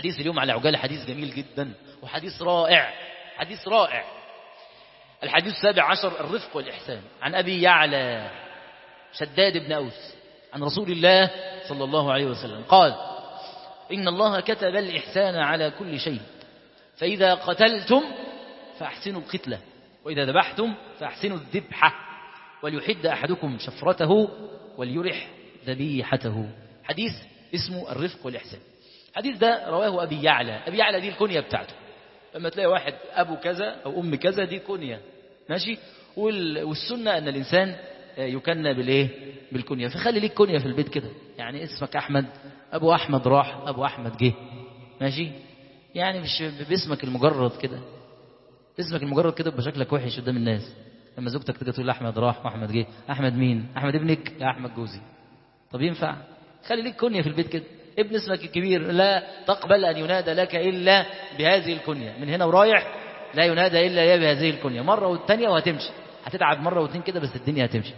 حديث اليوم على عجالة حديث جميل جدا وحديث رائع، حديث رائع. الحديث 17 الرفق والإحسان. عن أبي يعلى شداد بن أوس عن رسول الله صلى الله عليه وسلم قال: إن الله كتب الإحسان على كل شيء، فإذا قتلتم فأحسنوا القتلة، وإذا ذبحتم فأحسنوا الذبحة، وليحد أحدكم شفرته وليرح ذبيحته. حديث اسمه الرفق والإحسان. الحديث ده رواه أبي يعلى. أبي يعلى دي الكنية بتاعته. لما تلاقي واحد أبو كذا أو أم كذا دي كنية، ماشي. والسنة أن الإنسان يكنى بالإيه؟ بالكنية. فخلي ليك كنية في البيت كده، يعني اسمك أحمد، أبو أحمد راح، أبو أحمد جه، ماشي. يعني مش باسمك المجرد كده، اسمك المجرد كده بشكلك وحش قدام الناس. لما زوجتك تيجي تقول أحمد راح وأحمد جه، أحمد مين؟ أحمد ابنك؟ لا، أحمد جوزي. طب ينفع؟ خلي ليك كنية في البيت كده. ابن اسمك الكبير لا تقبل أن ينادى لك إلا بهذه الكنية، من هنا ورايح لا ينادى إلا بهذه الكنية. مرة والتانية وهتمشي، هتتعب مرة واثنين كده بس الدنيا هتمشي.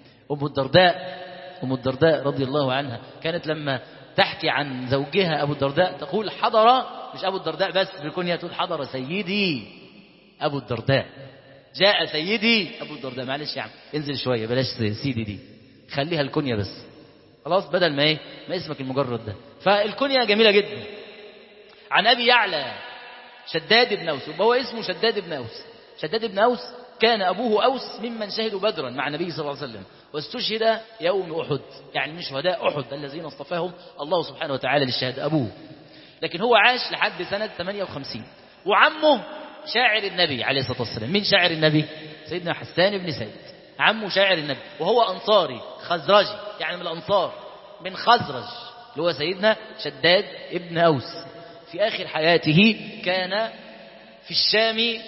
أم الدرداء رضي الله عنها كانت لما تحكي عن زوجها أبو الدرداء تقول حضر، مش أبو الدرداء بس بالكنية، تقول حضر سيدي أبو الدرداء، جاء سيدي أبو الدرداء. معلش يا عم انزل شوية، بلاش سيدي دي، خليها الكنية بس خلاص، بدل ما ما اسمك المجرد ده. فالكنية جميلة جدا. عن أبي يعلى شداد بن أوس، وهو اسمه شداد بن أوس. شداد بن أوس كان أبوه أوس ممن شهدوا بدرا مع النبي صلى الله عليه وسلم، واستشهد يوم أحد، يعني من شهداء أحد الذين اصطفاهم الله سبحانه وتعالى للشهادة أبوه. لكن هو عاش لحد سنة 58. وعمه شاعر النبي عليه الصلاة والسلام. من شاعر النبي؟ سيدنا حسان بن سعيد، عمه شاعر النبي، وهو أنصاري خزرجي، يعني من الأنصار، من خزرج، اللي هو سيدنا شداد ابن أوس. في آخر حياته كان في الشام،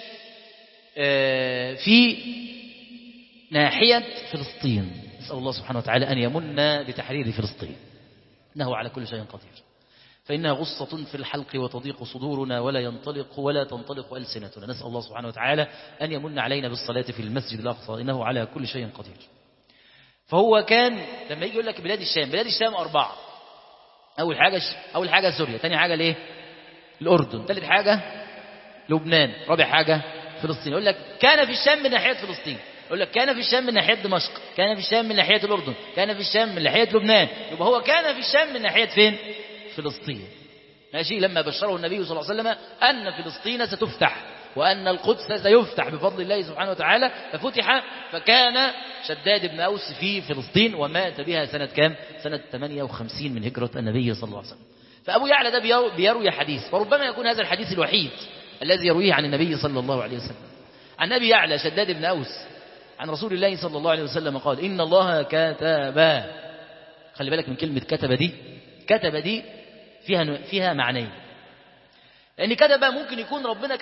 في ناحية فلسطين. نسأل الله سبحانه وتعالى أن يمن بتحرير فلسطين، إنه على كل شيء قدير. فإنها غصة في الحلق وتضيق صدورنا ولا تنطلق ألسنتنا. نسأل الله سبحانه وتعالى أن يمن علينا بالصلاة في المسجد الأقصى، إنه على كل شيء قدير. فهو كان لما يجي يقول لك بلاد الشام 4. أول حاجة سوريا، ثاني حاجة ليه؟ الأردن، ثالث حاجة لبنان، رابع حاجة فلسطين. يقول لك كان في الشام من ناحية فلسطين، يقول لك كان في الشام من ناحية دمشق، كان في الشام من ناحية الأردن، كان في الشام من ناحية لبنان. يبقى هو كان في الشام من ناحية فين؟ فلسطين، ماشي. لما بشره النبي صلى الله عليه وسلم أن فلسطين ستفتح وأن القدس سيفتح بفضل الله سبحانه وتعالى، ففتح. فكان شداد بن أوس في فلسطين، ومات بها سنة كام؟ سنة 58 من هجرة النبي صلى الله عليه وسلم. فأبو يعلى ده بيروي حديث، وربما يكون هذا الحديث الوحيد الذي يرويه عن النبي صلى الله عليه وسلم. عن أبي يعلى شداد بن أوس عن رسول الله صلى الله عليه وسلم قال: إن الله كتب. خلي بالك من كلمة كتب دي. كتب دي فيها معنيين، لأن كتب ممكن يكون ربنا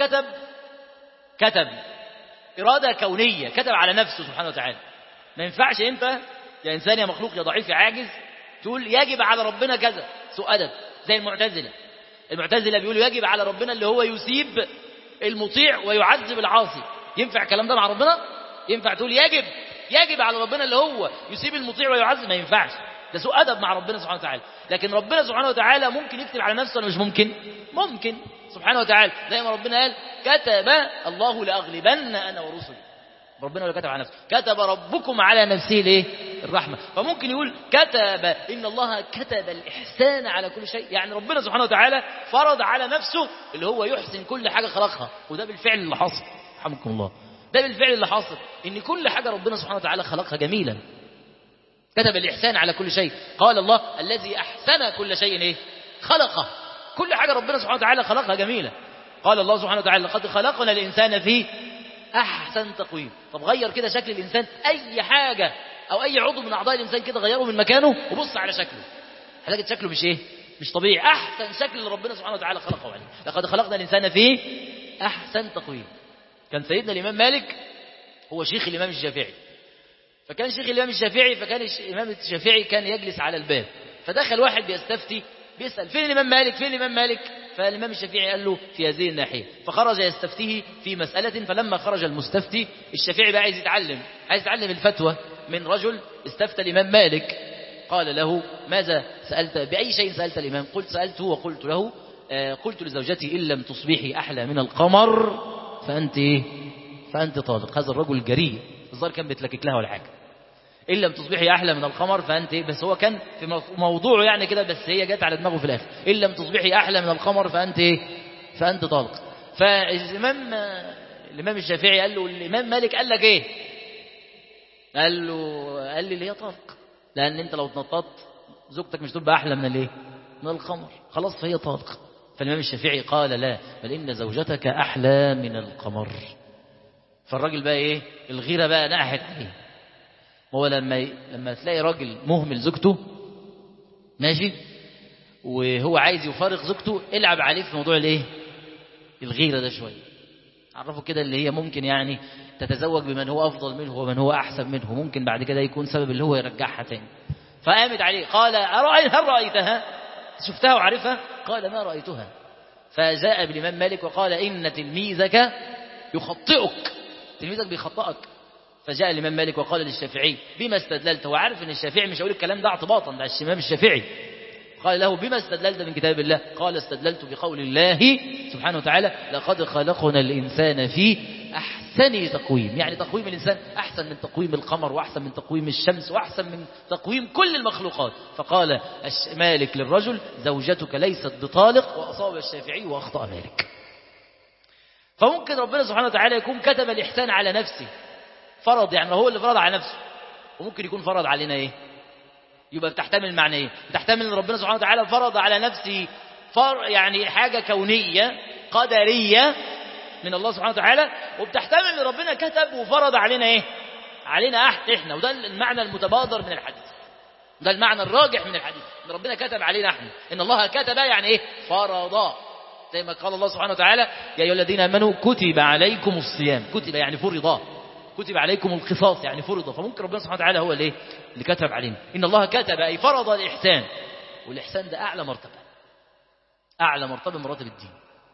كتب إرادة كونية، كتب على نفسه سبحانه وتعالى. ما ينفعش أنت يا إنسان يا مخلوق يا ضعيف يا عاجز تقول يجب على ربنا كذا، سوء أدب زي المعتزلة بيقولوا يجب على ربنا اللي هو يسيب المطيع ويعذب العاصي. ينفع الكلام ده مع ربنا؟ ينفع تقول يجب على ربنا اللي هو يسيب المطيع ويعذب؟ ما ينفعش، ده سوء أدب مع ربنا سبحانه وتعالى. لكن ربنا سبحانه وتعالى ممكن يكتب على نفسه ولا مش ممكن؟ ممكن سبحانه وتعالى، زي ما ربنا قال: كتب الله لأغلبن أنا ورسلي. ربنا ولا كتب على نفسه، كتب ربكم على نفسه الايه؟ الرحمة. فممكن يقول كتب إن الله كتب الإحسان على كل شيء، يعني ربنا سبحانه وتعالى فرض على نفسه اللي هو يحسن كل حاجة خلقها. وده بالفعل اللي حصل، رحمكم الله، ده بالفعل اللي حصل، إن كل حاجة ربنا سبحانه وتعالى خلقها جميلا. كتب الإحسان على كل شيء. قال الله: الذي أحسن كل شيء إيه؟ خلقه. كل حاجة ربنا سبحانه وتعالى خلقها جميلة. قال الله سبحانه وتعالى: لقد خلقنا الإنسان في أحسن تقويم. طب غير كده شكل الإنسان، أي حاجة أو أي عضو من أعضاء الإنسان كده غيره من مكانه وبص على شكله، هتجد شكله مش طبيعي. أحسن شكل اللي ربنا سبحانه وتعالى خلقه عليه. لقد خلقنا الإنسان في أحسن تقويم. كان سيدنا الإمام مالك هو شيخ الإمام الشافعي، فكان شيخ الإمام الشافعي، فكان الإمام الشافعي كان يجلس على الباب، فدخل واحد بيستفتي بيسأل: فين الإمام مالك؟ فين الإمام مالك؟ فالإمام الشافعي قال له: في هذه الناحية. فخرج يستفتيه في مسألة، فلما خرج المستفتي الشافعي بقى عايز يتعلم الفتوى من رجل استفتى الإمام مالك. قال له: ماذا سألت؟ بأي شيء سألت الإمام؟ قلت: سألته وقلت له: قلت لزوجتي إن لم تصبحي أحلى من القمر فأنت طالق. هذا الرجل جريء، الظاهر كان بيتلكك لها ولا حاجة. إن لم تصبحي أحلى من القمر فأنت بس هو كان في موضوعه يعني كده، بس هي جت على دماغه في الآخر. إن لم تصبحي أحلى من القمر فأنت طالق. الإمام الشافعي قال له الإمام مالك قال لك إيه؟ قال لي اللي هي طالق، لأن أنت لو اتنططت زوجتك مش تبقى أحلى من القمر، خلاص فهي طالق. فالإمام الشافعي قال لا، بل إن زوجتك أحلى من القمر. فالراجل بقى إيه؟ الغيرة بقى ناحت عليه. هو لما تلاقي راجل مهمل زوجته ماشي وهو عايز يفارق زوجته، العب عليه في موضوع الغيرة ده شوية. عرفوا كده اللي هي ممكن يعني تتزوج بمن هو أفضل منه ومن هو أحسن منه، ممكن بعد كده يكون سبب اللي هو يرجعها تاني. فقامت عليه قال هل رأيتها؟ شفتها وعرفها؟ قال ما رأيتها. فجاء بالإمام مالك وقال إن تلميذك يخطئك، تلميذك بيخطئك. فجاء الإمام مالك وقال للشافعي بما استدللت؟ هو عارف ان الشافعي مش هيقول الكلام ده اعتباطا، ده الإمام الشافعي. قال له بما استدللت من كتاب الله؟ قال استدللت بقول الله سبحانه وتعالى لقد خلقنا الإنسان في أحسن تقويم. يعني تقويم الإنسان أحسن من تقويم القمر، وأحسن من تقويم الشمس، وأحسن من تقويم كل المخلوقات. فقال مالك للرجل زوجتك ليست بطالق، وأصاب الشافعي وأخطأ مالك. فممكن ربنا سبحانه وتعالى يكون كتب الإحسان على نفسه، فرض يعني هو اللي فرض على نفسه، وممكن يكون فرض علينا يبقى بتحتمل معنى بتحتمل ان ربنا سبحانه وتعالى فرض على نفسه يعني حاجة كونية قدرية من الله سبحانه وتعالى، وبتحتمل ان ربنا كتب وفرض علينا علينا احنا. وده المعنى المتبادر من الحديث، ده المعنى الراجح من الحديث، ان ربنا كتب علينا احنا. ان الله كتب يعني فرض، زي ما قال الله سبحانه وتعالى يا ايها الذين امنوا كتب عليكم الصيام. كتب يعني فرض، كتب عليكم القصاص يعني فرض. فممكن ربنا سبحانه وتعالى هو اللي كتب علينا. إن الله كتب أي فرض الإحسان، والإحسان ده أعلى مرتبة، أعلى مرتبة من مراتب الدين.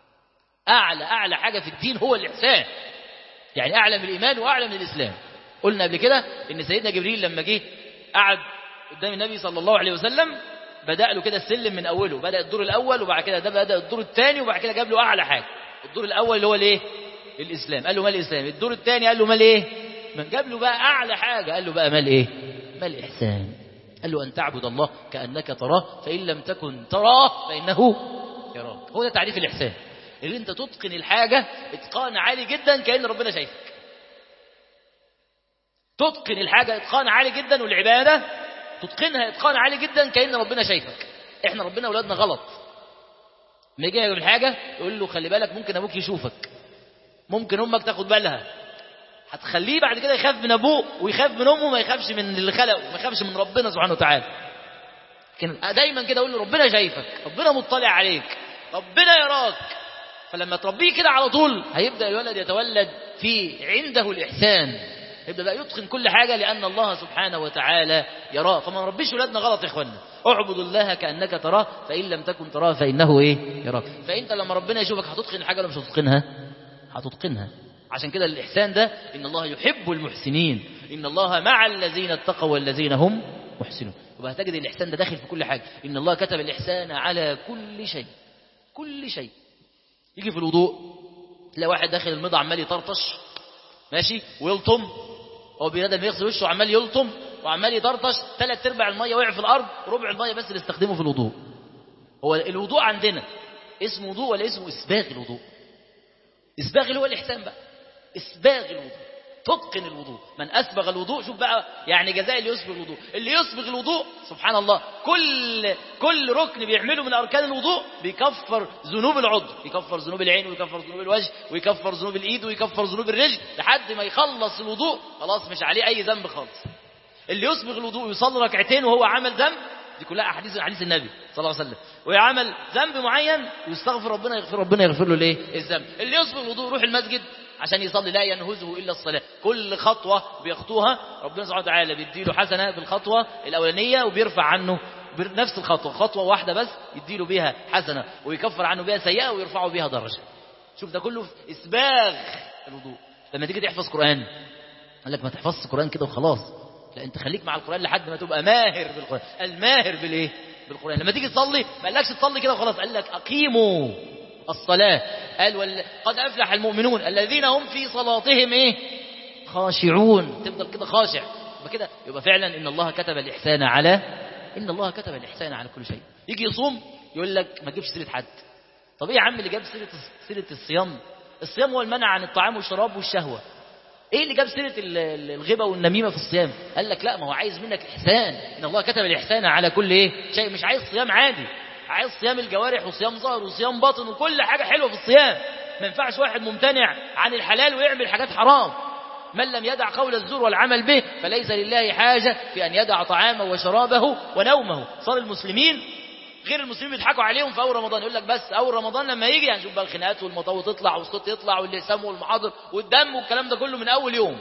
أعلى حاجة في الدين هو الإحسان، يعني أعلى من الإيمان وأعلى من الإسلام. قلنا قبل كده إن سيدنا جبريل لما جه قعد قدام النبي صلى الله عليه وسلم بدأ له كده السلم من أوله، بدأ الدور الأول وبعد كده ده بدأ الدور الثاني، وبعد كده جاب له أعلى حاجة. الدور الأول اللي هو الإسلام، قال له ما الإسلام. الدور الثاني قال له ما من جاب له بقى أعلى حاجة، قال له بقى ما ما الإحسان. قال له أن تعبد الله كأنك تراه فإن لم تكن تراه فإنه يراك. هو ده تعريف الإحسان، اللي أنت تتقن الحاجة إتقان عالي جدا كأن ربنا شايفك. تتقن الحاجة إتقان عالي جدا، والعبادة تتقنها إتقان عالي جدا كأن ربنا شايفك. إحنا ربنا أولادنا غلط، ما يجي يعمل حاجة يقول له خلي بالك ممكن أبوك يشوفك، ممكن أمك تاخد بالها، هتخليه بعد كده يخاف من أبوه ويخاف من أمه، ما يخافش من اللي خلقه، ما يخافش من ربنا سبحانه وتعالى. لكن دايما كده أقول له ربنا شايفك، ربنا مطلع عليك، ربنا يراك. فلما تربيه كده على طول هيبدأ الولد يتولد في عنده الإحسان، يبدأ بقى يتقن كل حاجة لأن الله سبحانه وتعالى يراه. فما نربيش ولادنا غلط يا إخوانا. اعبد الله كأنك تراه فإن لم تكن تراه فإنه يراك. فأنت لما ربنا يشوفك هتتقن الحاجة ولا مش هتتقنها؟ هتتقنها. عشان كده الإحسان ده إن الله يحب المحسنين، إن الله مع الذين اتقوا والذين هم محسنون. وبقى تجد الإحسان ده داخل في كل حاجة. إن الله كتب الإحسان على كل شيء، كل شيء. يجي في الوضوء تلاقي واحد داخل المضى عمال يطرطش ماشي ويلطم، هو بينادى ما يغسل وشه وعمال يلطم وعمال يطرطش، 3/4 الميه وقع في الارض، ربع الميه بس اللي استخدمه في الوضوء. هو الوضوء عندنا اسمه وضوء ولا اسمه اسباغ الوضوء؟ اسباغ اللي هو الاحسان بقى، اسباغ الوضوء، تتقن الوضوء. من اسبغ الوضوء، شوف بقى يعني جزاء اللي يسبغ الوضوء. اللي يسبغ الوضوء سبحان الله كل ركن بيعمله من اركان الوضوء بيكفر ذنوب العضو، يكفر ذنوب العين ويكفر ذنوب الوجه ويكفر ذنوب الايد ويكفر ذنوب الرجل لحد ما يخلص الوضوء خلاص مش عليه اي ذنب خالص. اللي يسبغ الوضوء يصلي ركعتين وهو عمل ذنب، دي كلها احاديث النبي صلى الله عليه وسلم، ويعمل ذنب معين ويستغفر ربنا يغفر له ليه الذنب. اللي يسبغ الوضوء يروح المسجد عشان يصلي لا ينهزه الا الصلاه، كل خطوه بيخطوها ربنا سبحانه وتعالى بيديله حسنه بالخطوه الاولانيه وبيرفع عنه بنفس الخطوه، خطوه واحده بس يديله بيها حسنه ويكفر عنه بيها سيئه ويرفعه بيها درجه. شوف ده كله في اسباغ الوضوء. لما تيجي تحفظ قران قال لك ما تحفظش قران كده وخلاص، لا انت خليك مع القران لحد ما تبقى ماهر بالقران. الماهر بالايه؟ بالقرآن. لما تيجي تصلي ما قالكش تصلي كده وخلاص، قال لك أقيموا الصلاة. قال قد أفلح المؤمنون الذين هم في صلاتهم إيه؟ خاشعون. تفضل كده خاشع. يبقى فعلا إن الله كتب الإحسان على كل شيء. يجي يصوم يقول لك ما تجيبش سيرة حد. طب إيه يا عم اللي جاب سيرة الصيام؟ الصيام هو المنع عن الطعام والشراب والشهوة. ايه اللي جاب سيرة الغيبة والنميمة في الصيام؟ قال لك لا، ما هو عايز منك إحسان. إن الله كتب الإحسان على كل إيه؟ شيء. مش عايز صيام عادي، عايز صيام الجوارح وصيام ظهر وصيام باطن وكل حاجة حلوة في الصيام. ما ينفعش واحد ممتنع عن الحلال ويعمل حاجات حرام. من لم يدع قول الزور والعمل به فليس لله حاجة في أن يدع طعامه وشرابه ونومه. صار المسلمين غير المسلمين بيضحكوا عليهم في أول رمضان. يقول لك بس أول رمضان لما يجي هنشوف بقى الخناقات والمطاوي تطلع والصوت يطلع واللسام والمحاضر والدم والكلام ده كله من أول يوم.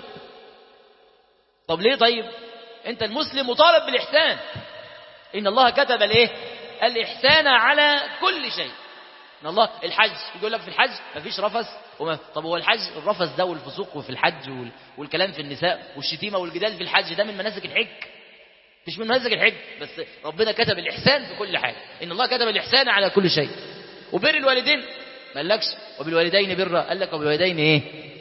طب ليه؟ طيب أنت المسلم مطالب بالإحسان. إن الله كتب الإحسان على كل شيء. إن الله الحج يقول لك في الحج مفيش رفث طب هو الحج الرفث ده والفسوق في الحج والكلام في النساء والشتيمة والجدال في الحج ده من مناسك الحج؟ مش من مناسك الحج. بس ربنا كتب الإحسان في كل حاجة. إن الله كتب الإحسان على كل شيء. وبر الوالدين ما قالكش وبالوالدين برا، قال لك وبالوالدين إيه؟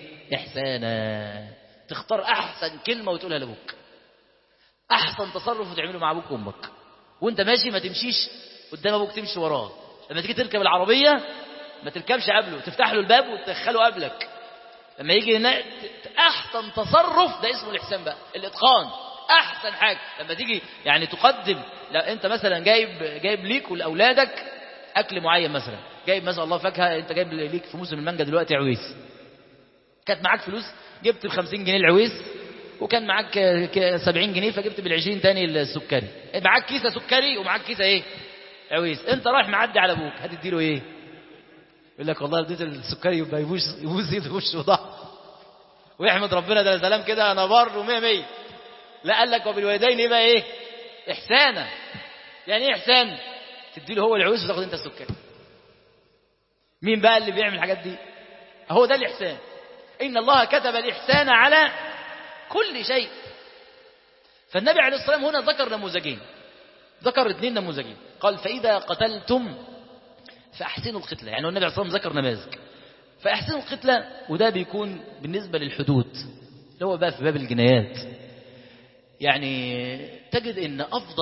إحسانا. تختار أحسن كلمة وتقولها لأبوك، أحسن تصرف وتعمله مع أبوك وأمك. وأنت ماشي ما تمشيش قدام أبوك، تمشي وراه. لما تيجي تركب العربية ما تركبش قبله، تفتح له الباب وتدخله قبلك. لما يجي أحسن تصرف ده اسمه الإحسان بقى، الإتقان. أحسن حاجة لما تيجي يعني تقدم. لا أنت مثلا جايب ليك ولأولادك أكل معين، مثلا جايب مثلا الله فاكهة، أنت جايب ليك في موسم المانجا دلوقتي عويس، كانت معاك فلوس جبت ب50 جنيه العويس، وكان معاك 70 جنيه فجبت بال20 تاني السكري. معاك كيسة سكري ومعاك كيسة إيه؟ عويس. أنت رايح معدي على أبوك هتديله إيه؟ يقول لك والله اديت السكري يبقى يبوس ايده في وشه وضع ويحمد ربنا ده سلام كده انا بر ومية مية. لا، قال لك وبالوالدين يبقى ايه؟ احسانا. يعني ايه احسان؟ تدي له هو العوز وتاخد انت السكري. مين بقى اللي بيعمل الحاجات دي؟ هو ده الاحسان. ان الله كتب الاحسان على كل شيء. فالنبي عليه الصلاه والسلام هنا ذكر نموذجين، ذكر 2 نموذجين. قال فاذا قتلتم فاحسنوا القتله. يعني النبي عليه الصلاه والسلام ذكر نماذج فاحسنوا القتله، وده بيكون بالنسبه للحدود اللي هو بقى في باب الجنايات. يعني تجد ان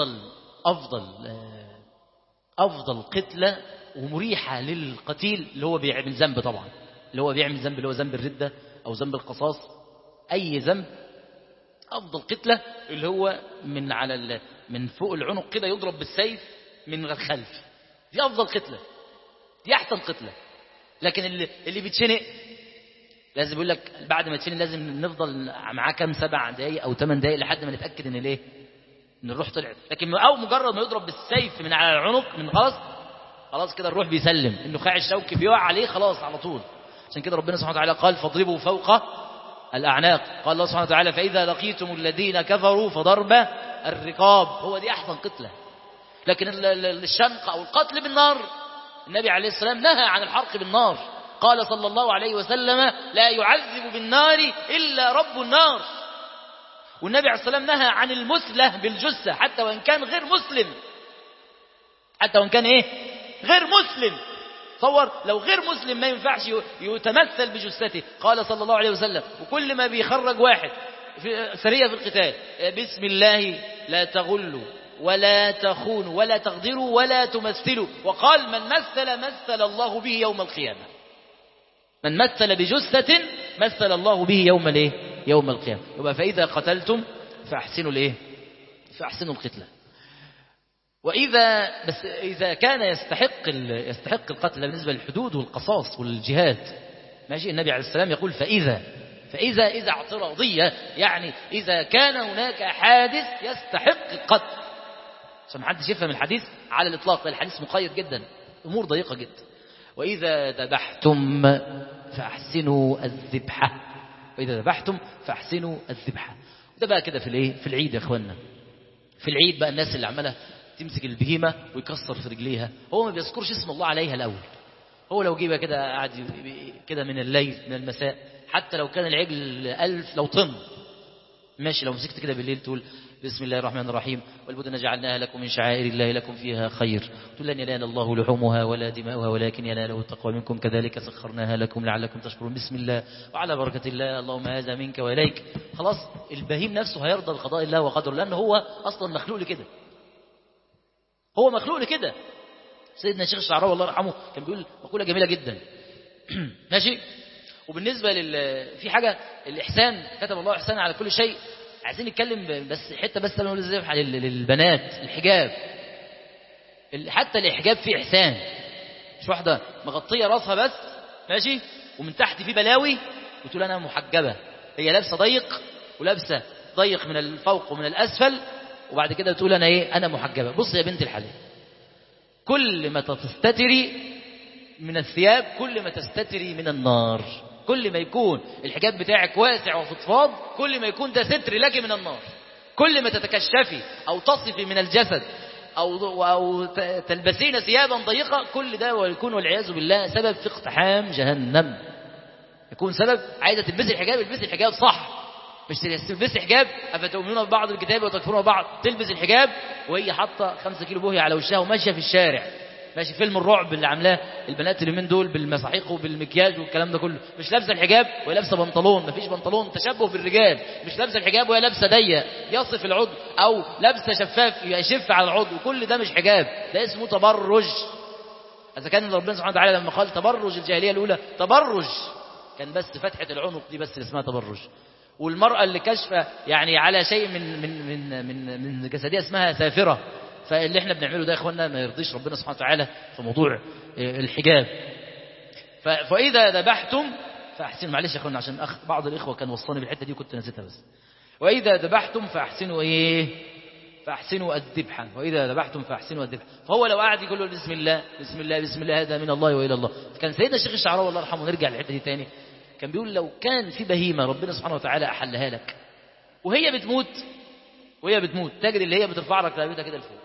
افضل قتله ومريحه للقتيل اللي هو بيعمل ذنب، طبعا اللي هو بيعمل ذنب اللي هو ذنب الردة او ذنب القصاص، اي ذنب. افضل قتله اللي هو من فوق العنق كده يضرب بالسيف من الخلف، دي افضل قتله، دي احسن قتله. لكن اللي بيتشنق لازم يقول لك بعد ما تشنق لازم نفضل معاه كام 7 دقايق او 8 دقايق لحد ما نتاكد ان الروح طلعت. لكن او مجرد ما يضرب بالسيف من على العنق من خلاص كده الروح بيسلم، النخاع الشوكي بيقع عليه خلاص على طول. عشان كده ربنا سبحانه وتعالى قال فاضربوا فوق الاعناق. قال الله سبحانه وتعالى فاذا لقيتم الذين كفروا فضرب الرقاب. هو دي احسن قتله. لكن الشنق او القتل بالنار، النبي عليه السلام نهى عن الحرق بالنار. قال صلى الله عليه وسلم لا يعذب بالنار إلا رب النار. والنبي عليه السلام نهى عن المثلة بالجثة حتى وإن كان غير مسلم، حتى وإن كان غير مسلم. تصور لو غير مسلم ما ينفعش يتمثل بجثته. قال صلى الله عليه وسلم وكل ما بيخرج واحد في سرية في القتال بسم الله لا تغلوا ولا تخونوا ولا تغدروا ولا تمثلوا. وقال من مثل الله به يوم القيامة. من مثل بجثة مثل الله به يوم القيامة. يبقى فإذا قتلتم فأحسنوا فأحسنوا القتلة. إذا كان يستحق القتل بالنسبة للحدود والقصاص والجهاد ماشي. النبي عليه السلام يقول فإذا اعتراضية، يعني إذا كان هناك حادث يستحق القتل. عشان ما حدش يفهم الحديث على الإطلاق، الحديث مقيد جدا، أمور ضيقة جدا. وإذا ذبحتم فأحسنوا الذبحة. وإذا ذبحتم فأحسنوا الذبحة. ده بقى كده في العيد يا أخوانا. في العيد بقى الناس اللي عمالة تمسك البهيمة ويكسر في رجليها، هو ما بيذكرش اسم الله عليها الأول. هو لو جيبها كده قاعد كده من الليل من المساء، حتى لو كان العجل 1000 لو طن ماشي لو مسكت كده بالليل تقول بسم الله الرحمن الرحيم والبدن جعلناها لكم من شعائر الله لكم فيها خير، تقول لن ينال الله لحومها ولا دماؤها ولكن يناله التقوى منكم كذلك سخرناها لكم لعلكم تشكرون. بسم الله وعلى بركة الله، اللهم هذا منك وإليك. خلاص البهيم نفسه هيرضى بقضاء الله وقدره، لأنه هو أصلا مخلوق لكده، هو مخلوق لكده. سيدنا الشيخ الشعراوي الله يرحمه كان بيقول مقولة جميلة جدا ماشي. وبالنسبة في حاجة الإحسان، كتب الله إحسان على كل شيء. عايزين نتكلم بس حتة بس نقول ازاي للبنات الحجاب. حتى الإحجاب فيه إحسان، مش واحدة مغطية راسها بس ماشي ومن تحت في بلاوي وتقول أنا محجبة. هي لابسة ضيق ولابسة ضيق من الفوق ومن الأسفل، وبعد كده تقول أنا إيه؟ أنا محجبة. بص يا بنت الحلال، كل ما تستتري من الثياب كل ما تستتري من النار. كل ما يكون الحجاب بتاعك واسع وفضفاض كل ما يكون ده ستر لك من النار. كل ما تتكشفي أو تصفي من الجسد أو تلبسين ثيابا ضيقة، كل ده ويكون والعياذ بالله سبب في اقتحام جهنم. يكون سبب عايزة تلبسي الحجاب، البسي الحجاب صح، مش تلبسي حجاب أفتؤمنون ببعض الكتاب وتكفرون ببعض. تلبس الحجاب وهي حاطة 5 كيلو بوهي على وشها وماشية في الشارع، ماشي فيلم الرعب اللي عاملاه البنات اليومين دول بالمساحيق وبالمكياج والكلام ده كله. مش لابسه الحجاب وهي لابسه بنطلون، مفيش بنطلون، تشبه بالرجال. مش لابسه الحجاب وهي لابسه ضيق يصف العضو، او لابسه شفاف يشف على العضو، كل ده مش حجاب، ده اسمه تبرج. اذا كان ربنا سبحانه وتعالى لما قال تبرج الجاهليه الاولى تبرج كان بس فتحه العنق دي بس اللي اسمها تبرج. والمرأة اللي كشفة يعني على شيء من جسدها اسمها سافرة. فاللي احنا بنعمله ده يا اخوانا ما يرضيش ربنا سبحانه وتعالى في موضوع الحجاب. فإذا ذبحتم فأحسنوا. معلش يا اخوانا عشان بعض الإخوة كان وصلني بالحتة دي وكنت نسيتها بس. وإذا ذبحتم فأحسنوا إيه؟ فأحسنوا الذبحة. وإذا ذبحتم فأحسنوا الذبحة. فهو لو قاعد يقول له بسم الله بسم الله بسم الله هذا من الله وإلى الله. كان سيدنا الشيخ الشعراوي الله يرحمه، نرجع للحتة دي تاني، كان بيقول لو كان في بهيمة ربنا سبحانه وتعالى أحلها لك وهي بتموت تجد اللي هي بترفع لك رقبتها كده لفوق.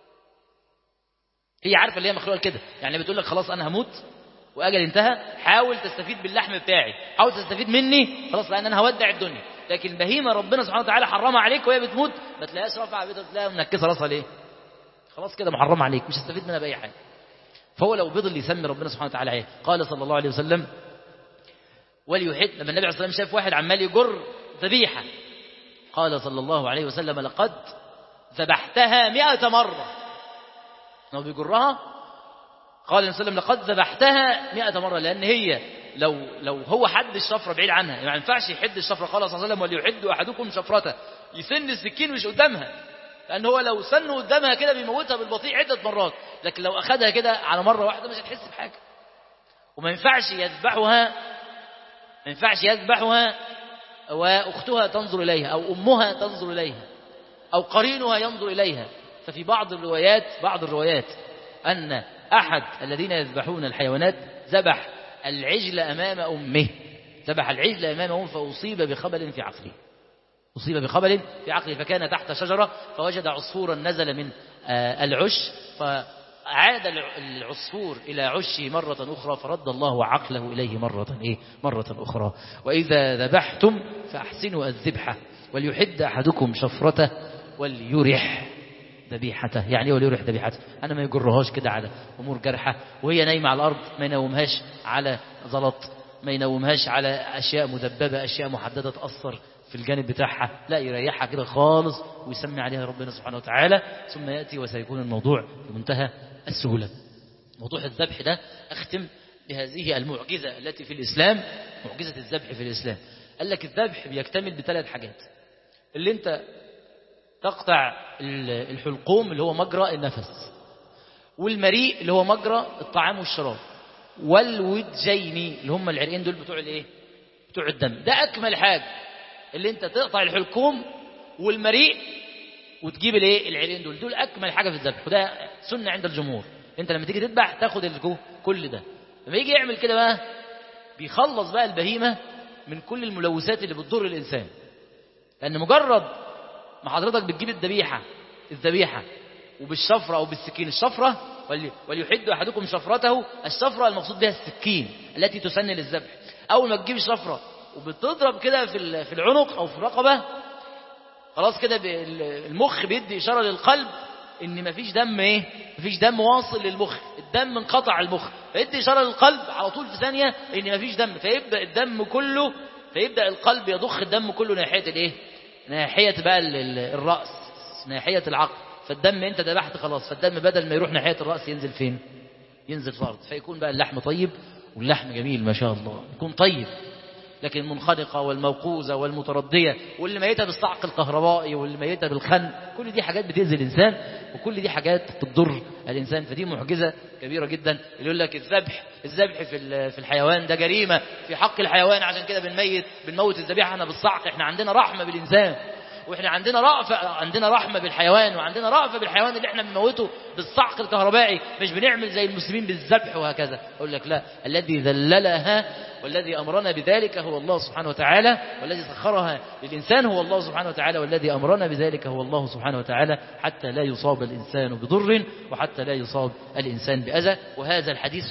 هي عارفة اللي هي مخلوقة كده، يعني بتقول لك خلاص أنا هموت وأجل انتهى، حاول تستفيد باللحم بتاعي، حاول تستفيد مني خلاص لأن أنا هودع الدنيا. لكن بهيمة ربنا سبحانه وتعالى حرمها عليك وهي بتموت ما تلاقيهاش رافعة رقبتها، تلاقيها منكسة راسها ليه؟ خلاص كده محرمة عليك، مش هتستفيد منها بأي حاجة. فهو لو فضل يسمي ربنا سبحانه وتعالى عليه. قال صلى الله عليه وسلم وليحد، لما النبي عليه الصلاة والسلام شاف واحد عمال يجر ذبيحة قال صلى الله عليه وسلم لقد ذبحتها 100 مرة. لو بيجرها قال النبي صلى الله عليه وسلم لقد ذبحتها 100 مرة، لأن هي لو هو حد الشفرة بعيد عنها، يعني ما ينفعش يحد الشفرة. قال صلى الله عليه وسلم وليحد أحدكم شفرته، يسن السكين مش قدامها، لأن هو لو سنه قدامها كده بيموتها بالبطيء عدة مرات، لكن لو أخذها كده على مرة واحدة مش هتحس بحاجة. وما ينفعش يذبحها وأختها تنظر إليها أو أمها تنظر إليها أو قرينها ينظر إليها. ففي بعض الروايات أن أحد الذين يذبحون الحيوانات ذبح العجل أمام أمه، فأصيب بخبل في عقله، فكان تحت شجرة فوجد عصفورا نزل من العش، فعاد العصفور إلى عشه مرة أخرى فرد الله عقله إليه مرة أخرى. وإذا ذبحتم فأحسنوا الذبحة وليحد أحدكم شفرته وليرح ذبيحته. يعني وليرح ذبيحته، أنا ما يجرهاش كده على أمور جرحة وهي نايمة على الأرض، ما ينومهاش على زلط، ما ينومهاش على أشياء مدببة، أشياء محددة تأثر في الجانب بتاعها، لا يريحها كده خالص ويسمي عليها ربنا سبحانه وتعالى ثم يأتي وسيكون الموضوع في منتهى السهولة. موضوع الذبح ده أختم بهذه المعجزة التي في الإسلام، معجزة الذبح في الإسلام. قال لك الذبح بيكتمل ب3 حاجات. اللي انت تقطع الحلقوم اللي هو مجرى النفس، والمريء اللي هو مجرى الطعام والشراب، والودجين اللي هم العرقين دول بتوع الايه؟ بتوع الدم. ده اكمل حاجه، اللي انت تقطع الحلقوم والمريء وتجيب الايه؟ العرقين دول اكمل حاجه في الذبح، وده سنه عند الجمهور. انت لما تيجي تذبح تاخد كل ده. لما يجي يعمل كده بقى بيخلص بقى البهيمه من كل الملوثات اللي بتضر الانسان، لان مجرد ما حضرتك بتجيب الذبيحه وبالشفره او بالسكين، الشفره وليحد احدكم شفرته، الشفره المقصود بها السكين التي تسن للذبح. اول ما تجيب الشفره وبتضرب كده في العنق او في الرقبه، خلاص كده المخ بيدي إشارة للقلب إن مفيش دم إيه؟ مفيش دم واصل للمخ، الدم انقطع المخ، فيدي إشارة للقلب على طول في ثانية إن مفيش دم، فيبدأ الدم كله، فيبدأ القلب يضخ الدم كله ناحية الإيه؟ ناحية بقى الرأس، ناحية العقل. فالدم أنت ذبحت خلاص، فالدم بدل ما يروح ناحية الرأس ينزل فين؟ ينزل في الأرض، فيكون بقى اللحم طيب، واللحم جميل ما شاء الله يكون طيب. لكن المنخنقة والموقوزة والمتردية واللي ميتة بالصعق الكهربائي واللي ميتة بالخنق، كل دي حاجات بتأذي الإنسان، وكل دي حاجات بتضر الإنسان. فدي معجزة كبيرة جدا. اللي يقول لك الذبح في الحيوان ده جريمة في حق الحيوان، عشان كده بنموت الذبيحة احنا بالصعق. احنا عندنا رحمة بالإنسان، واحنا عندنا رحمة بالحيوان، وعندنا رأفة بالحيوان اللي احنا بنموته بالصعق الكهربائي، مش بنعمل زي المسلمين بالذبح وهكذا. اقول لك لا، الذي ذللها والذي أمرنا بذلك هو الله سبحانه وتعالى، والذي سخرها للإنسان هو الله سبحانه وتعالى، والذي أمرنا بذلك هو الله سبحانه وتعالى، حتى لا يصاب الإنسان بضر وحتى لا يصاب الإنسان بأذى. وهذا الحديث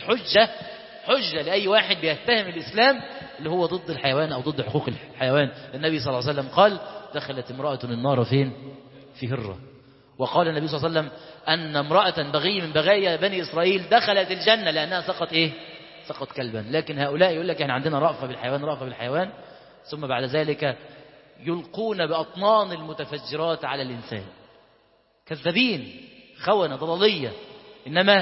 حجة لأي واحد بيتهم الإسلام اللي هو ضد الحيوان أو ضد حقوق الحيوان. النبي صلى الله عليه وسلم قال: دخلت امرأة النار فين؟ في هرة. وقال النبي صلى الله عليه وسلم أن امرأة بغي من بغايا بني إسرائيل دخلت الجنة لأنها سقط إيه؟ سقط كلبا. لكن هؤلاء يقول لك احنا عندنا رأفة بالحيوان، ثم بعد ذلك يلقون بأطنان المتفجرات على الإنسان. كذابين، خونة ضلالية، إنما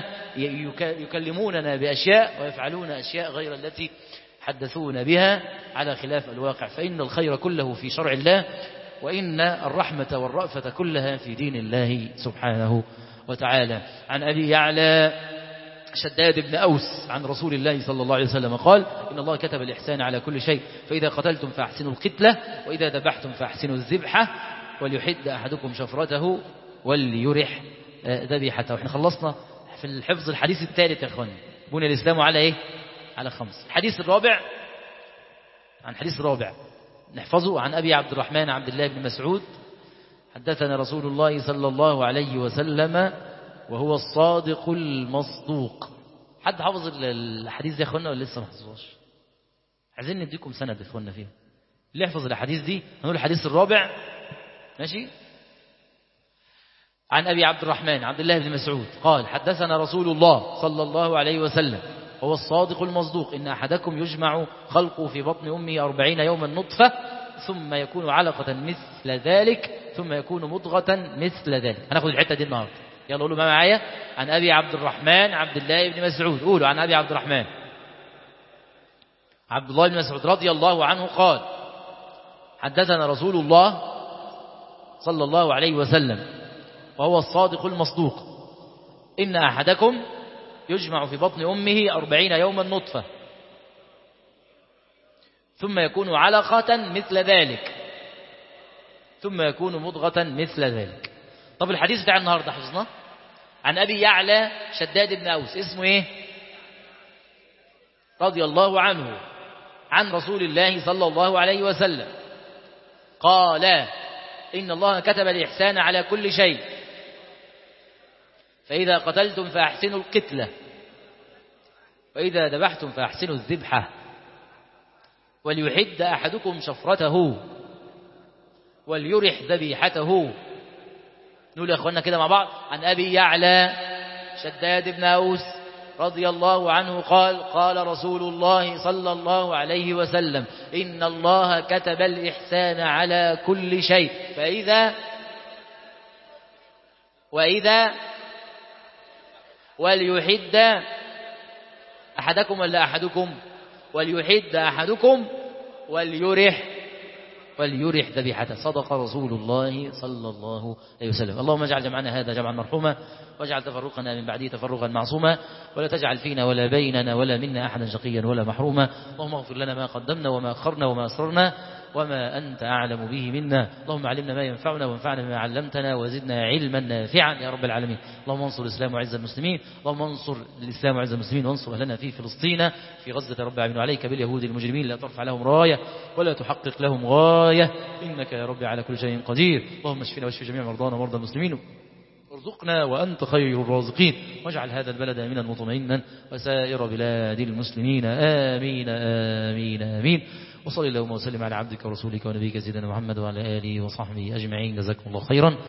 يكلموننا بأشياء ويفعلون أشياء غير التي حدثونا بها على خلاف الواقع. فإن الخير كله في شرع الله، وإن الرحمة والرأفة كلها في دين الله سبحانه وتعالى. عن أبي يعلى شداد بن أوس عن رسول الله صلى الله عليه وسلم قال: إن الله كتب الإحسان على كل شيء، فإذا قتلتم فأحسنوا القتلة، وإذا ذبحتم فأحسنوا الذبحة، وليحد أحدكم شفرته وليرح ذبيحته. احنا خلصنا في الحفظ الحديث الثالث يا اخواني. بني الإسلام على ايه؟ على 5. الحديث الرابع، حديث رابع نحفظه. عن أبي عبد الرحمن عبد الله بن مسعود: حدثنا رسول الله صلى الله عليه وسلم وهو الصادق المصدوق. حد حافظ الحديث ده يا اخوانا ولا لسه ما حفظوش؟ عايزين نديكم سند يا اخوانا فيها. اللي يحفظ الحديث دي هنقول الحديث الرابع، ماشي؟ عن أبي عبد الرحمن عبد الله بن مسعود قال: حدثنا رسول الله صلى الله عليه وسلم وهو الصادق المصدوق: إن أحدكم يجمع خلقه في بطن أمه 40 يوما نطفة، ثم يكون علقة مثل ذلك، ثم يكون مضغة مثل ذلك. هناخد الحتة دي النهارده. يلا قولوا ما معايا. عن أبي عبد الرحمن عبد الله بن مسعود. قولوا عن أبي عبد الرحمن عبد الله بن مسعود رضي الله عنه قال: حدثنا رسول الله صلى الله عليه وسلم وهو الصادق المصدوق: إن أحدكم يجمع في بطن أمه 40 يوما نطفة، ثم يكون علقة مثل ذلك، ثم يكون مضغة مثل ذلك. طب الحديث بتاع النهارده حفظناه. عن أبي يعلى شداد بن أوس، اسمه ايه؟ رضي الله عنه، عن رسول الله صلى الله عليه وسلم قال: إن الله كتب الإحسان على كل شيء، فإذا قتلتم فأحسنوا القتلة، وإذا ذبحتم فأحسنوا الذبحة، وليحد أحدكم شفرته وليرح ذبيحته. نقول يا أخوانا كده مع بعض. عن أبي يعلى شداد بن أوس رضي الله عنه قال: قال رسول الله صلى الله عليه وسلم: إن الله كتب الإحسان على كل شيء، وإذا وليحد أحدكم ولا أحدكم وليحد أحدكم وليرح ذبيحته. صدق رسول الله صلى الله عليه وسلم. اللهم اجعل جمعنا هذا جمعا مرحوما، واجعل تفرقنا من بعده تفرقا معصوما، ولا تجعل فينا ولا بيننا ولا منا أحدا شقيا ولا محروما. اللهم اغفر لنا ما قدمنا وما أخرنا وما أسررنا وما أنت أعلم به منا. اللهم علمنا ما ينفعنا وانفعنا بما علمتنا وزدنا علما نافعا يا رب العالمين. اللهم انصر الإسلام وعز المسلمين، اللهم انصر الإسلام وعز المسلمين، وانصر أهلنا في فلسطين في غزة رب العالمين، عليك باليهود المجرمين، لا ترفع لهم راية ولا تحقق لهم غاية، إنك يا رب على كل شيء قدير. اللهم اشفنا واشف جميع مرضانا ومرضى المسلمين، وارزقنا وأنت خير الرازقين، واجعل هذا البلد آمنا مطمئنا وسائر بلاد المسلمين، آمين آمين آمين. وصلى اللهم وسلم على عبدك ورسولك ونبيك سيدنا محمد وعلى آله وصحبه أجمعين. جزاكم الله خيرا.